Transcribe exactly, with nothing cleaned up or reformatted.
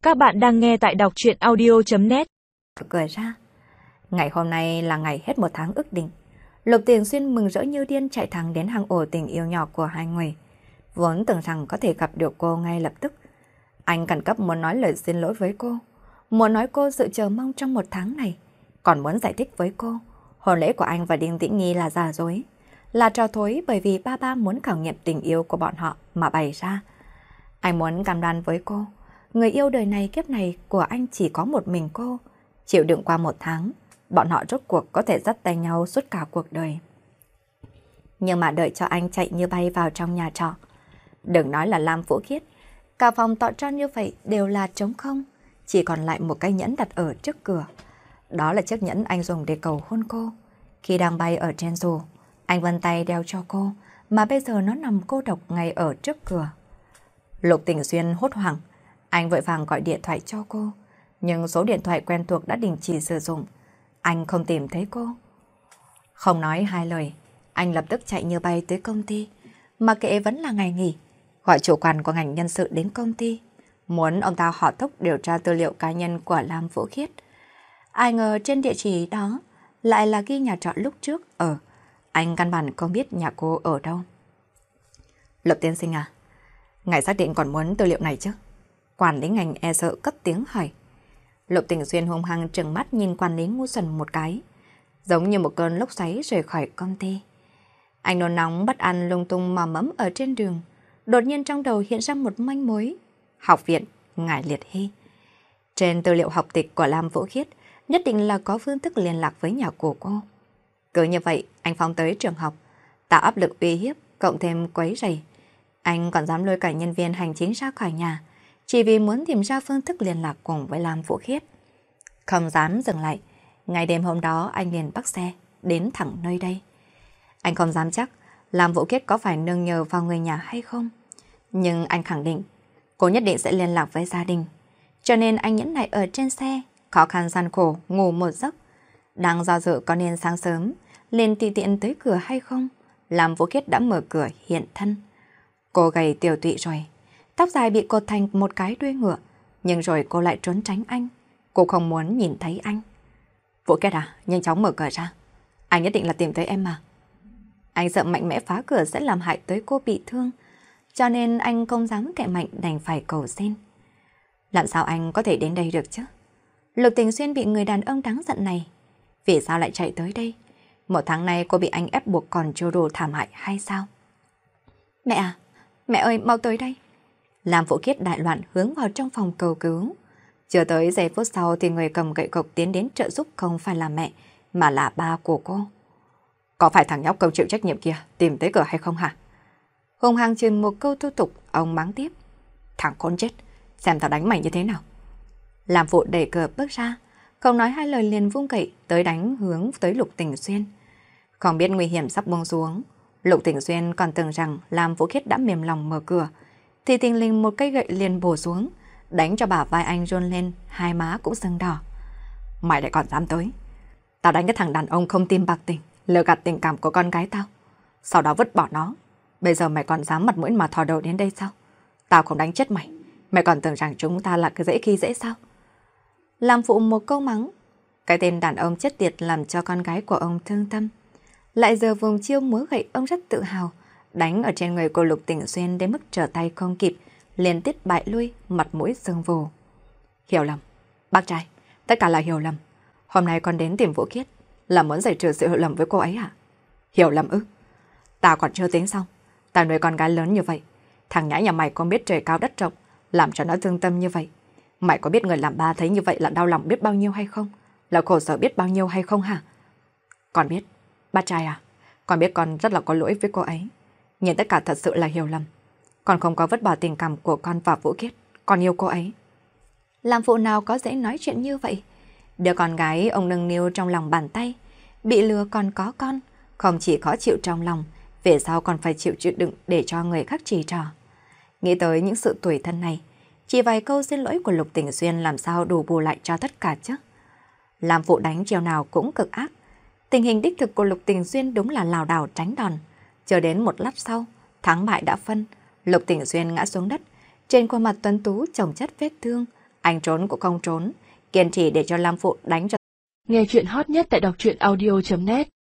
Các bạn đang nghe tại đọc truyện audio chấm net. Cười ra. Ngày hôm nay là ngày hết một tháng ước định. Lục Tiền Xuyên mừng rỡ như điên chạy thẳng đến hang ổ tình yêu nhỏ của hai người. Vốn tưởng rằng có thể gặp được cô ngay lập tức. Anh khẩn cấp muốn nói lời xin lỗi với cô. Muốn nói cô sự chờ mong trong một tháng này. Còn muốn giải thích với cô. Hôn lễ của anh và Đinh Tĩnh Nhi là giả dối. Là trò thối bởi vì ba ba muốn khảo nghiệm tình yêu của bọn họ mà bày ra. Anh muốn cam đoan với cô. Người yêu đời này kiếp này của anh chỉ có một mình cô. Chịu đựng qua một tháng, bọn họ rốt cuộc có thể dắt tay nhau suốt cả cuộc đời. Nhưng mà đợi cho anh chạy như bay vào trong nhà trọ. Đừng nói là Lam Vũ Khiết, cả phòng tọ tròn như vậy đều là trống không. Chỉ còn lại một cái nhẫn đặt ở trước cửa. Đó là chiếc nhẫn anh dùng để cầu hôn cô. Khi đang bay ở trên dù, anh vân tay đeo cho cô, mà bây giờ nó nằm cô độc ngay ở trước cửa. Lục Tình Xuyên hốt hoảng. Anh vội vàng gọi điện thoại cho cô, nhưng số điện thoại quen thuộc đã đình chỉ sử dụng. Anh không tìm thấy cô. Không nói hai lời, anh lập tức chạy như bay tới công ty, mà kệ vẫn là ngày nghỉ, gọi chủ quản của ngành nhân sự đến công ty, muốn ông ta hỏa tốc điều tra tư liệu cá nhân của Lam Vũ Khiết. Ai ngờ trên địa chỉ đó lại là ghi nhà trọ lúc trước ở. Anh căn bản không biết nhà cô ở đâu. Lục tiên sinh à, ngài xác định còn muốn tư liệu này chứ? Quản lý ngành e sợ cất tiếng hỏi. Lục Tình Xuyên hung hăng trừng mắt nhìn quản lý ngu xuẩn một cái, giống như một cơn lốc xoáy rời khỏi công ty. Anh nôn nóng bất an lung tung mò mẫm ở trên đường, đột nhiên trong đầu hiện ra một manh mối. Học viện Ngải Liệt Hy. Trên tư liệu học tịch của Lam Vũ Khiết nhất định là có phương thức liên lạc với nhà của cô. Cứ như vậy, anh phóng tới trường học, tạo áp lực uy hiếp, cộng thêm quấy rầy. Anh còn dám lôi cả nhân viên hành chính ra khỏi nhà, chỉ vì muốn tìm ra phương thức liên lạc cùng với Lam Vũ Khiết. Không dám dừng lại, ngày đêm hôm đó anh liền bắt xe, đến thẳng nơi đây. Anh không dám chắc Lam Vũ Khiết có phải nương nhờ vào người nhà hay không. Nhưng anh khẳng định, cô nhất định sẽ liên lạc với gia đình. Cho nên anh nhẫn nại ở trên xe, khó khăn gian khổ, ngủ một giấc. Đang do dự có nên sáng sớm, liền tùy tiện tới cửa hay không. Lam Vũ Khiết đã mở cửa hiện thân. Cô gầy tiều tụy rồi. Tóc dài bị cột thành một cái đuôi ngựa, nhưng rồi cô lại trốn tránh anh. Cô không muốn nhìn thấy anh. Vũ Khiết à, nhanh chóng mở cửa ra. Anh nhất định là tìm thấy em mà. Anh sợ mạnh mẽ phá cửa sẽ làm hại tới cô bị thương, cho nên anh không dám kệ mạnh đành phải cầu xin. Làm sao anh có thể đến đây được chứ? Lục Tình Xuyên bị người đàn ông đáng giận này. Vì sao lại chạy tới đây? Một tháng nay cô bị anh ép buộc còn chưa đủ thảm hại hay sao? Mẹ à, mẹ ơi mau tới đây. Lam Vũ Khiết đại loạn hướng vào trong phòng cầu cứu. Chưa tới giây phút sau thì người cầm gậy gộc tiến đến trợ giúp không phải là mẹ, mà là ba của cô. Có phải thằng nhóc không chịu trách nhiệm kia tìm tới cửa hay không hả? Hùng hăng chừng một câu thô tục, ông mắng tiếp. Thằng khốn chết, xem tao đánh mày như thế nào. Lam Vũ đẩy cửa bước ra, không nói hai lời liền vung gậy tới đánh hướng tới Lục Tình Xuyên. Không biết nguy hiểm sắp buông xuống, Lục Tình Xuyên còn tưởng rằng Lam Vũ Khiết đã mềm lòng mở cửa, thì tình lình một cây gậy liền bổ xuống, đánh cho bả vai anh run lên, hai má cũng sưng đỏ. Mày lại còn dám tới? Tao đánh cái thằng đàn ông không tim bạc tình, lừa gạt tình cảm của con gái tao, sau đó vứt bỏ nó. Bây giờ mày còn dám mặt mũi mà thò đầu đến đây sao? Tao không đánh chết mày, mày còn tưởng rằng chúng ta là cái dễ khi dễ sao? Làm phụ một câu mắng, cái tên đàn ông chết tiệt làm cho con gái của ông thương tâm. Lại giờ vùng chiêu múa gậy ông rất tự hào, đánh ở trên người của Lục Tình Xuyên đến mức trở tay không kịp, liên tiếp bại lui, mặt mũi sưng vù. Hiểu lầm, bác trai, tất cả là hiểu lầm. Hôm nay con đến tìm Vũ Khiết là muốn giải trừ sự hiểu lầm với cô ấy à? Hiểu lầm ư? Tao còn chưa tính xong, tao nuôi con gái lớn như vậy, thằng nhãi nhà mày không biết trời cao đất rộng, làm cho nó thương tâm như vậy. Mày có biết người làm ba thấy như vậy là đau lòng biết bao nhiêu hay không? Là khổ sở biết bao nhiêu hay không hả? Con biết, bác trai à, con biết con rất là có lỗi với cô ấy, nhưng tất cả thật sự là hiểu lầm. Con không có vứt bỏ tình cảm của con và Vũ Khiết, con yêu cô ấy. Làm phụ nào có dễ nói chuyện như vậy? Đứa con gái ông nâng niu trong lòng bàn tay, bị lừa còn có con, không chỉ khó chịu trong lòng, về sau còn phải chịu chịu đựng để cho người khác chỉ trỏ. Nghĩ tới những sự tủi thân này, chỉ vài câu xin lỗi của Lục Tình Xuyên làm sao đủ bù lại cho tất cả chứ? Làm phụ đánh chiều nào cũng cực ác. Tình hình đích thực của Lục Tình Xuyên đúng là lảo đảo tránh đòn. Chờ đến một lát sau, thắng bại đã phân, Lục Tình Xuyên ngã xuống đất, trên khuôn mặt tuấn tú chồng chất vết thương, Anh trốn cũng không trốn, kiên trì để cho Lam Phụ đánh cho. Nghe chuyện hot nhất tại đọc truyện audio chấm net